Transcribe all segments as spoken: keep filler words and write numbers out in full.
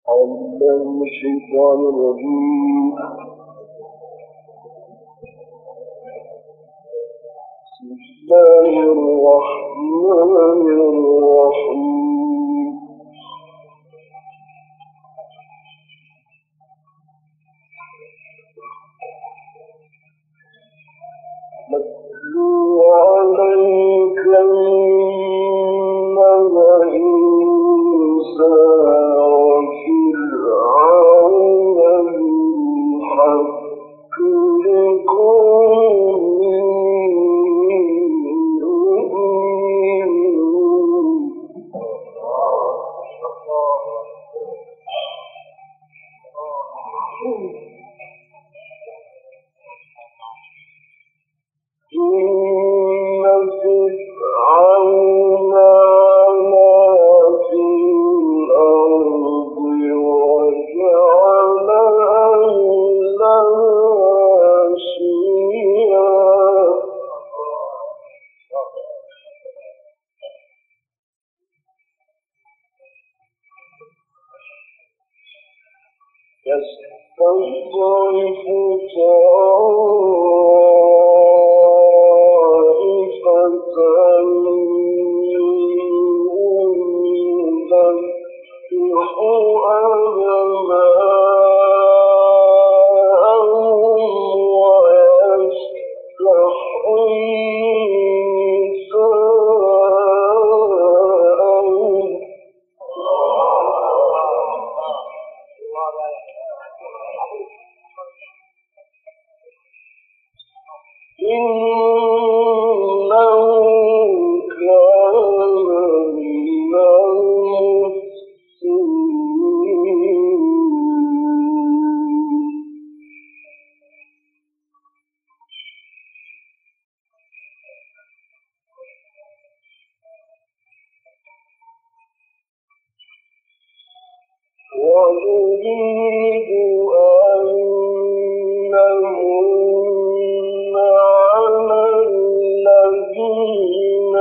أعوذ بالله من الشيطان الرجيم. بسم الله الرحمن الرحيم. نتلو عليك النبأ موسى وفرعون بالحق لقوم يؤمنون. إن فرعون علا في الأرض وجعل أهلها شيعا يستضعف طائفة منهم يذبح أبناءهم ويستحيي نساءهم. إنه كان من المفسدين. ونريد أن نمن على الذين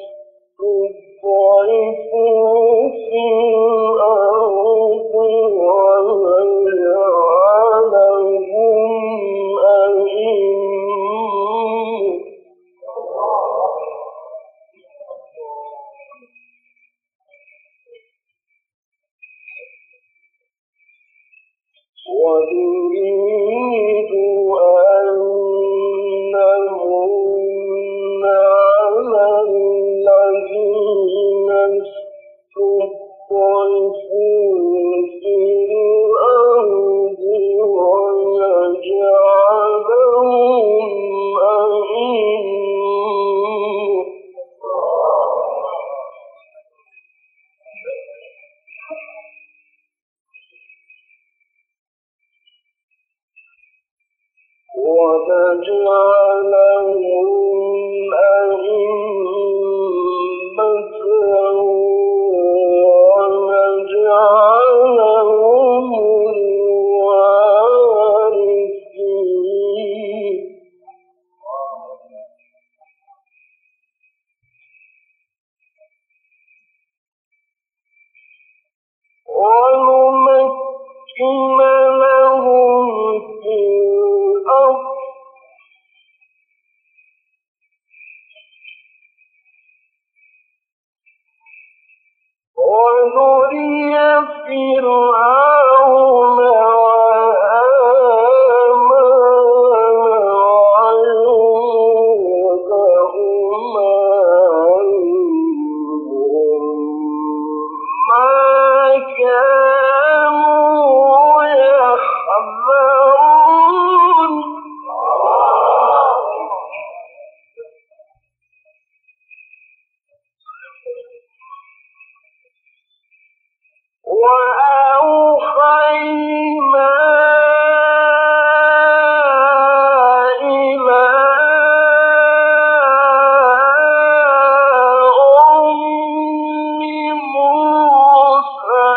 استضعفوا في الأرض ونجعلهم أئمة ونريد أن نمن على الذين استضعفوا في الأرض ونجعلهم أئمة ونجعلهم أئمة ونجعلهم الوارثين. ونمكن لهم في الأرض ونري فرعون وهامان وجنودهما منهم ما كانوا يحذرون. وأوحينا إلى أم موسى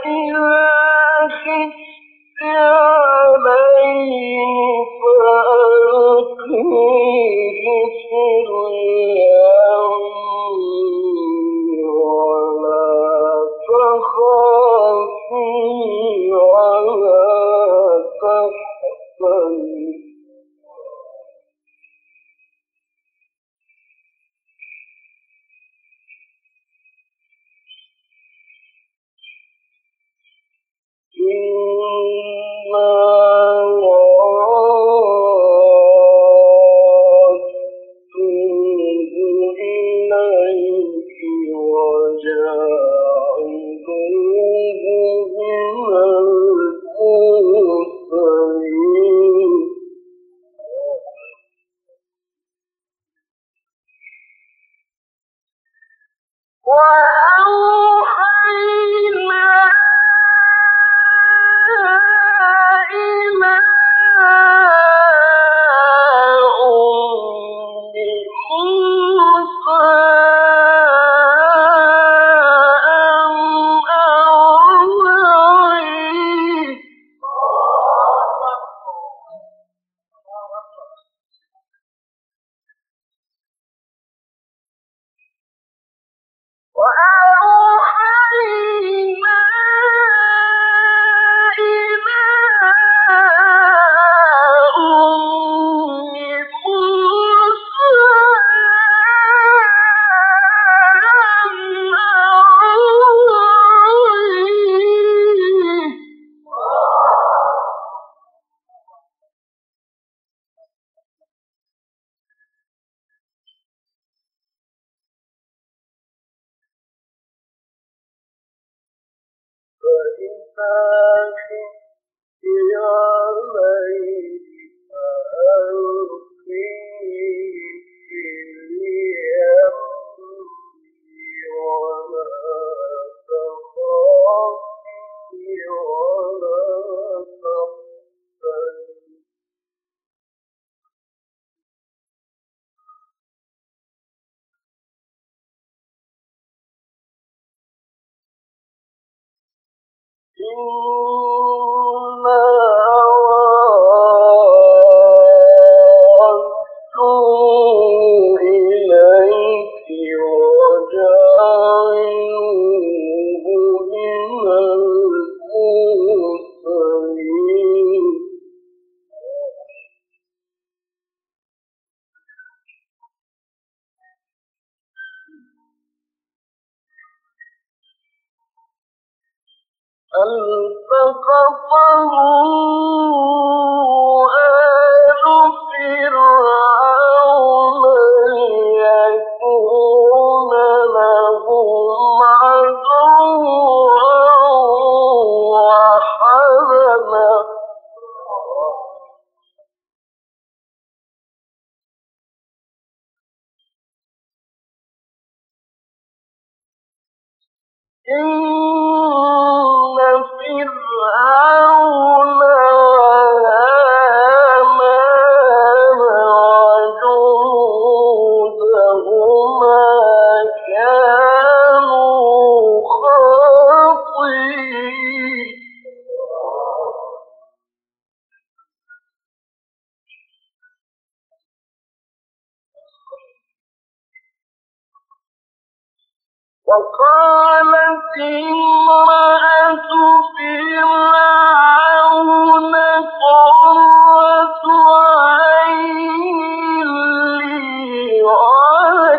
التقطه آل فرعون ليكون لهم عدوا وحزنا إن فرعون وهامان وجنودهما كانوا خاطئين وقالت امرأة فرعون قرة عين لي ولك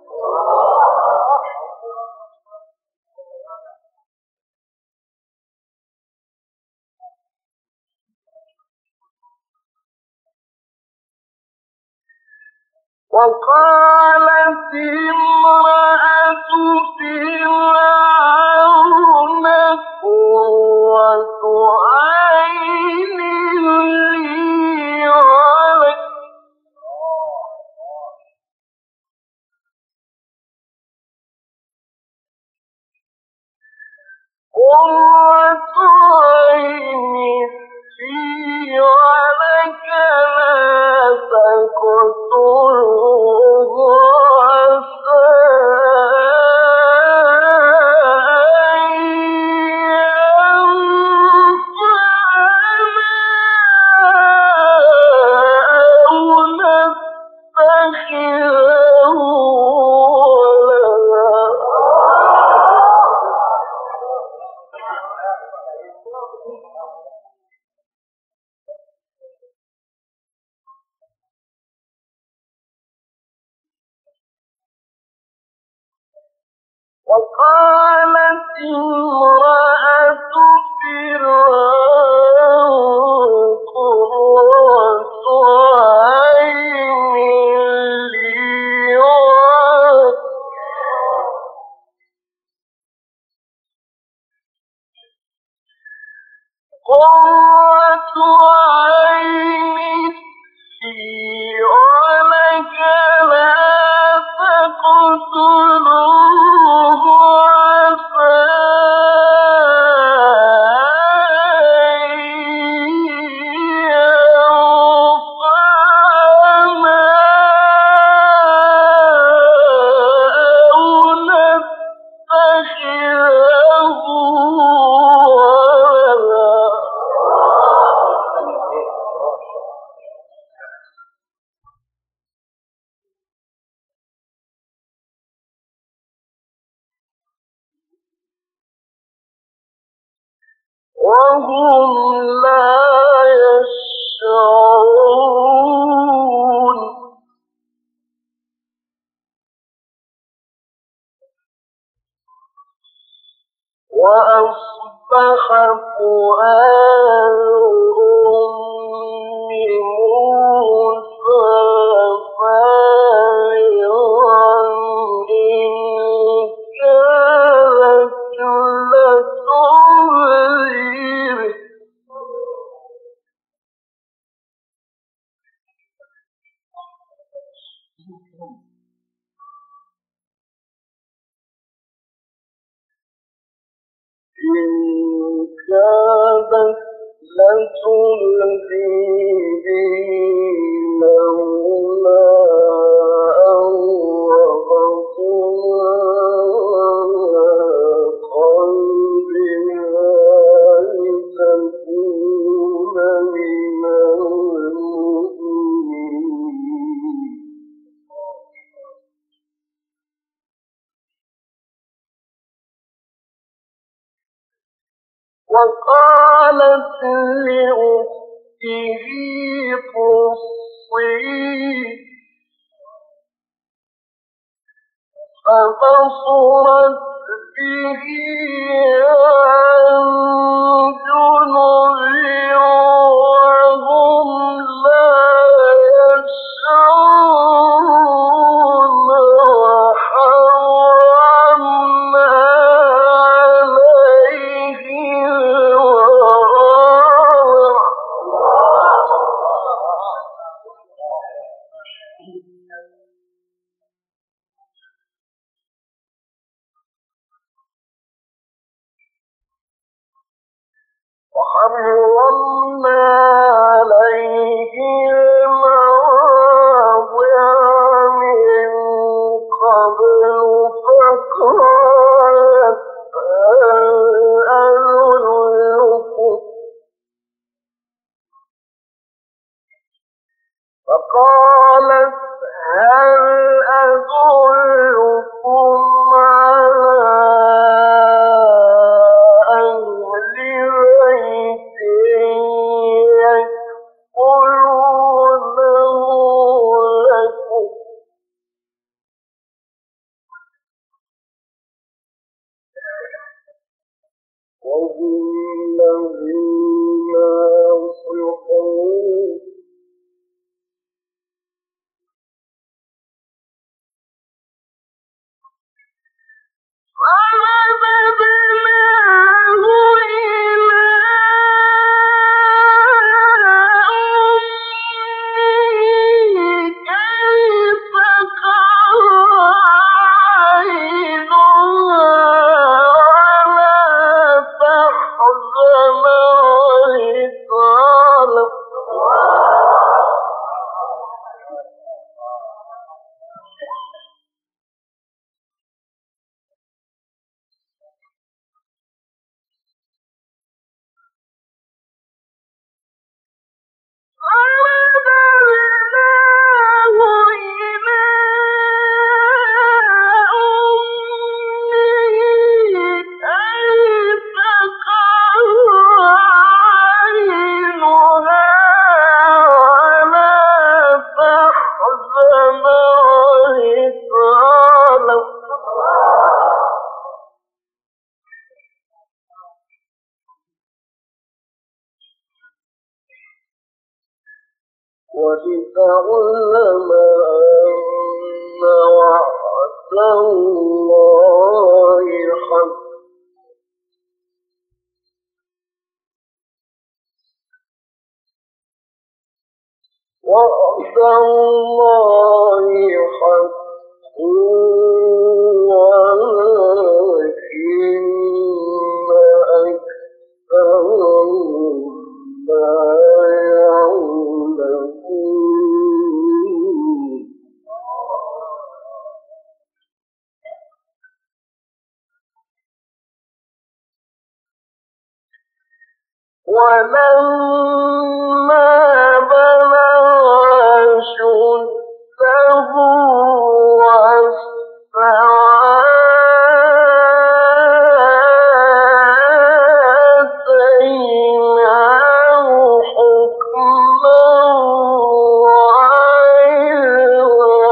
وقالت امرأة فرعون قرة عين لي ولك قرة عين لي ولك لا تقتلوه عسى أن وقالت امرأة فرعون قرة عين لي ولك قرة عين لي ولك لا تقتلوه عسى وهم لا يشعرون وأصبح فؤاد أم موسى فارغا إن كانت لتبدي به إن كادت لتبدي به لولا أن ربطنا على قلبها لتكون من المؤمنين وقالت لأخته قصيه فبصرت به عن جنب وهم لا يشعرون وحرمنا عليه وحرمنا عليه المراضع من قبل فقالت هل أدلكم فقالت هل أدلكم على أهل بيت يكفلونه لكم وهم له ناصحون فرددناه إلى أمه كي تقر عينها ولا تحزن وابتسمت تعلم أن وعد الله حق وعد الله حق ولكن أكثرهم لا يعلمون ولما بلغ أشده واستوى آتيناه حكما وعلما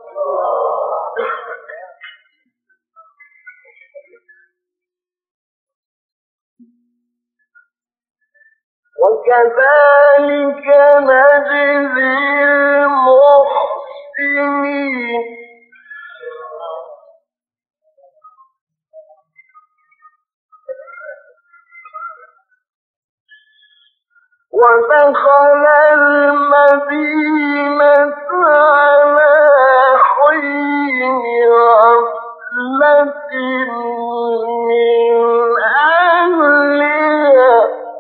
وكذلك نجزي المحسنين ودخل المدينة على حين غفلة من أهلها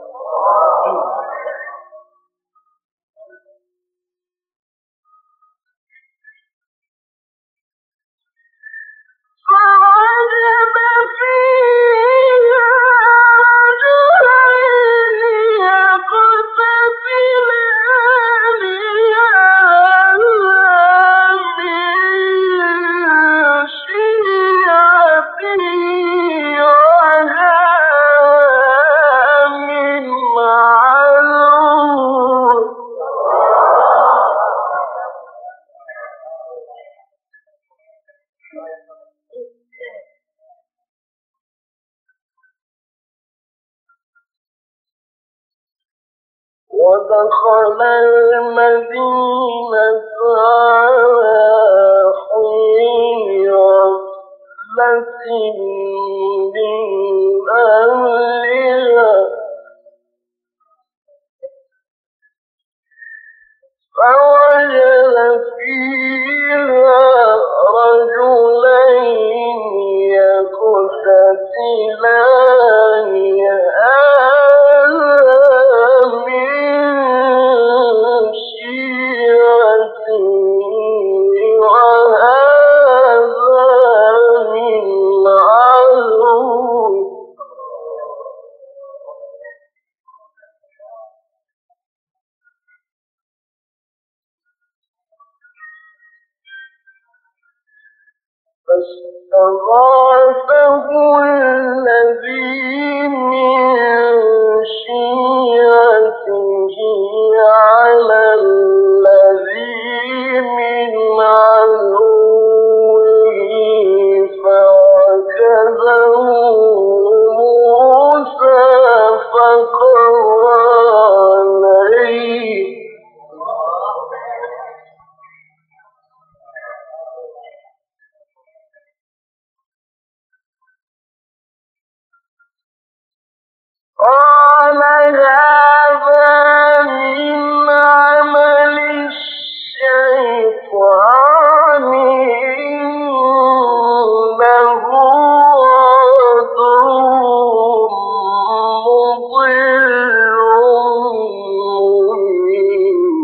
فوجد فيها رجلين يقتتلان هذا من شيعته وهذا من عدوه ودخل المدينة على حين غفلة من أهلها فوجد فيها رجلين يقتتلان فاستغاثه الذي من شيعته على الذي من عدوه فوكزه موسى فقضى عليه قال هذا من عمل الشيطان إنه عدو مضل مبين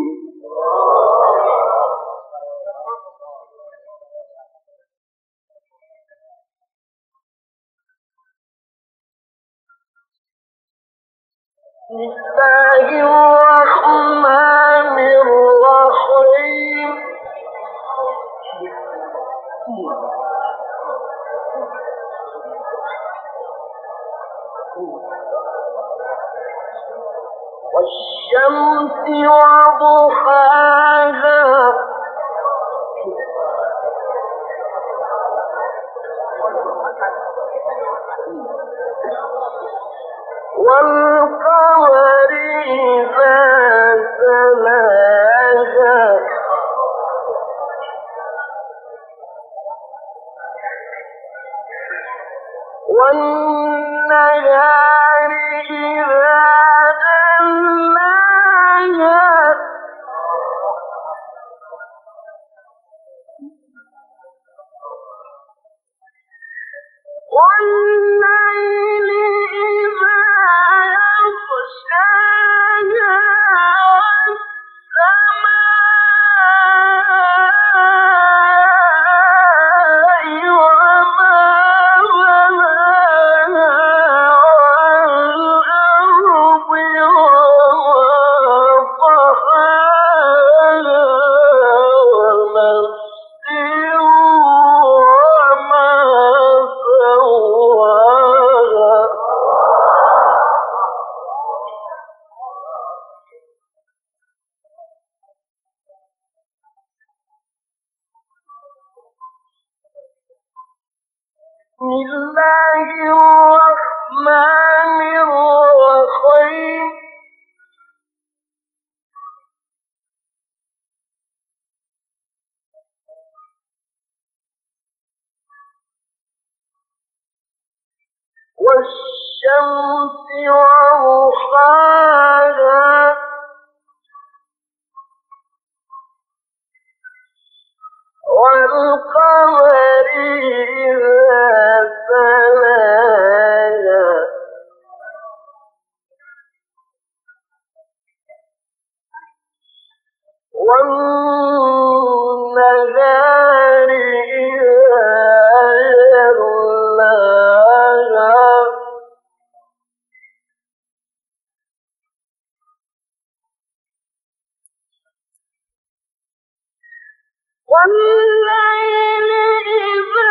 بسم الله الرحمن الرحيم والشمس وضحاها والقمر إذا تلاها والنهار إذا جلاها والليل إذا يغشاها والسماء وما بناها والأرض وما طحاها ونفس وما سواها بسم الله الرحمن الرحيم والشمس وضحاها والقمر إذا تلاها والنهار إذا جلاها والليل إذا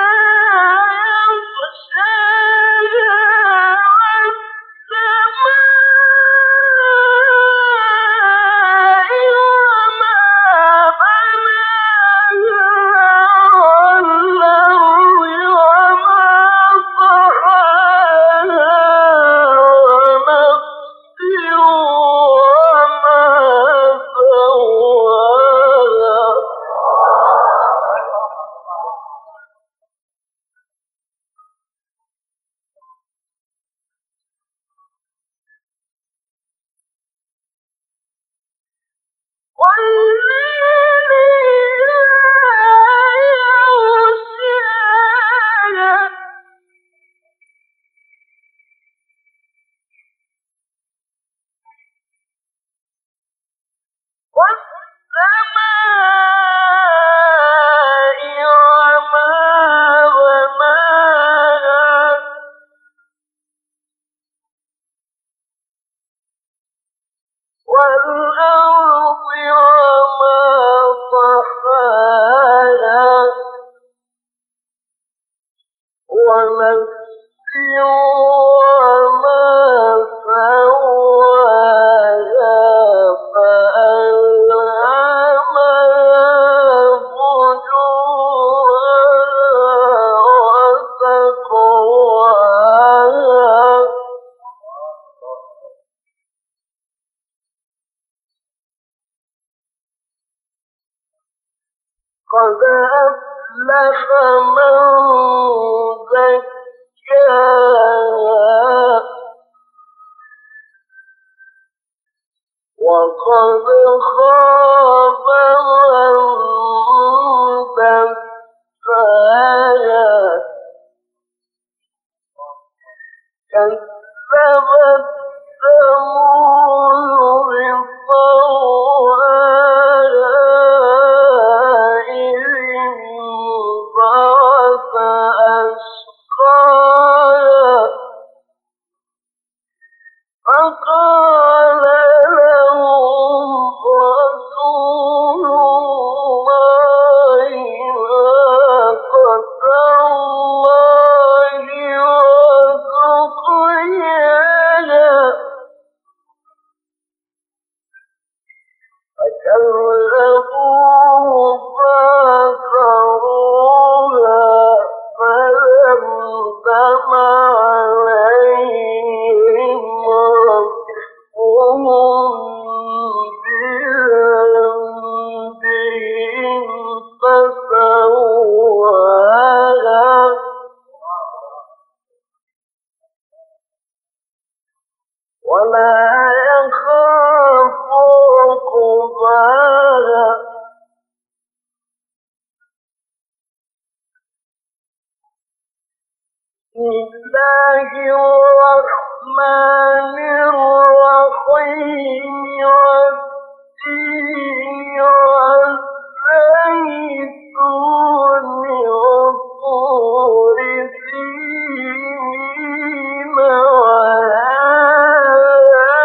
يغشاها والسماء وما بناها والأرض وما طحاها ونفس وما سواها والليل إذا يغشاها والسماء وما بناها والأرض وما طحاها ونفس وما سواها فألهمها فجورها وتقواها قد أفلح من زكاها وقد خاب من دساها كذبت ثمود بطغواها إذ انبعث أشقاها فقال لهم رسول الله الله الرحمن الرحيم والتين والزيتون وطور سينين وهذا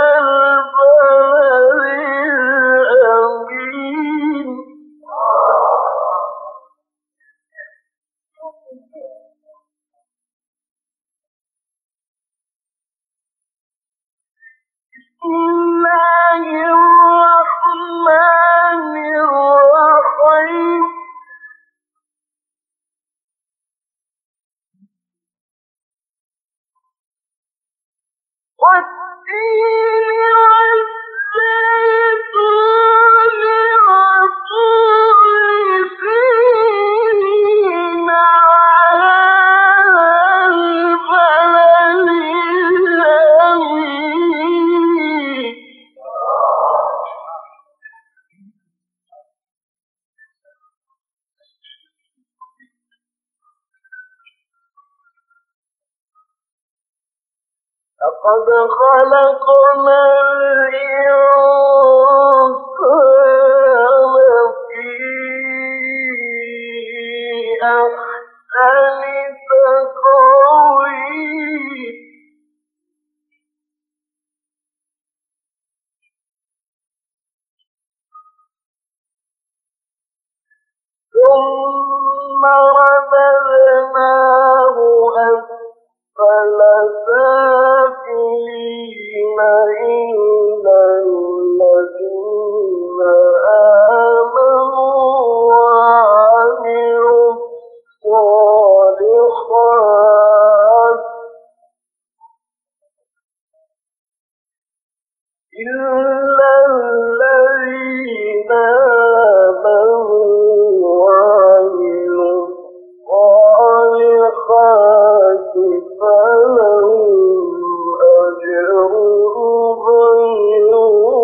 البلد الأمين بسم الله الرحمن الرحيم والتين والزيتون وطور سينين وهذا البلد الأمين لقد خلقنا الإنسان في أحسن تقويم ثم رددناه أسفل سافلين إلا الذين آمنوا وعملوا الصالحات إلا الذين آمنوا وعملوا الصالحات فلهم أجر غير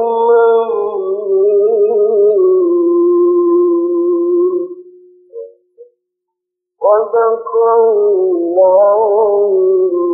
ممنون صدق الله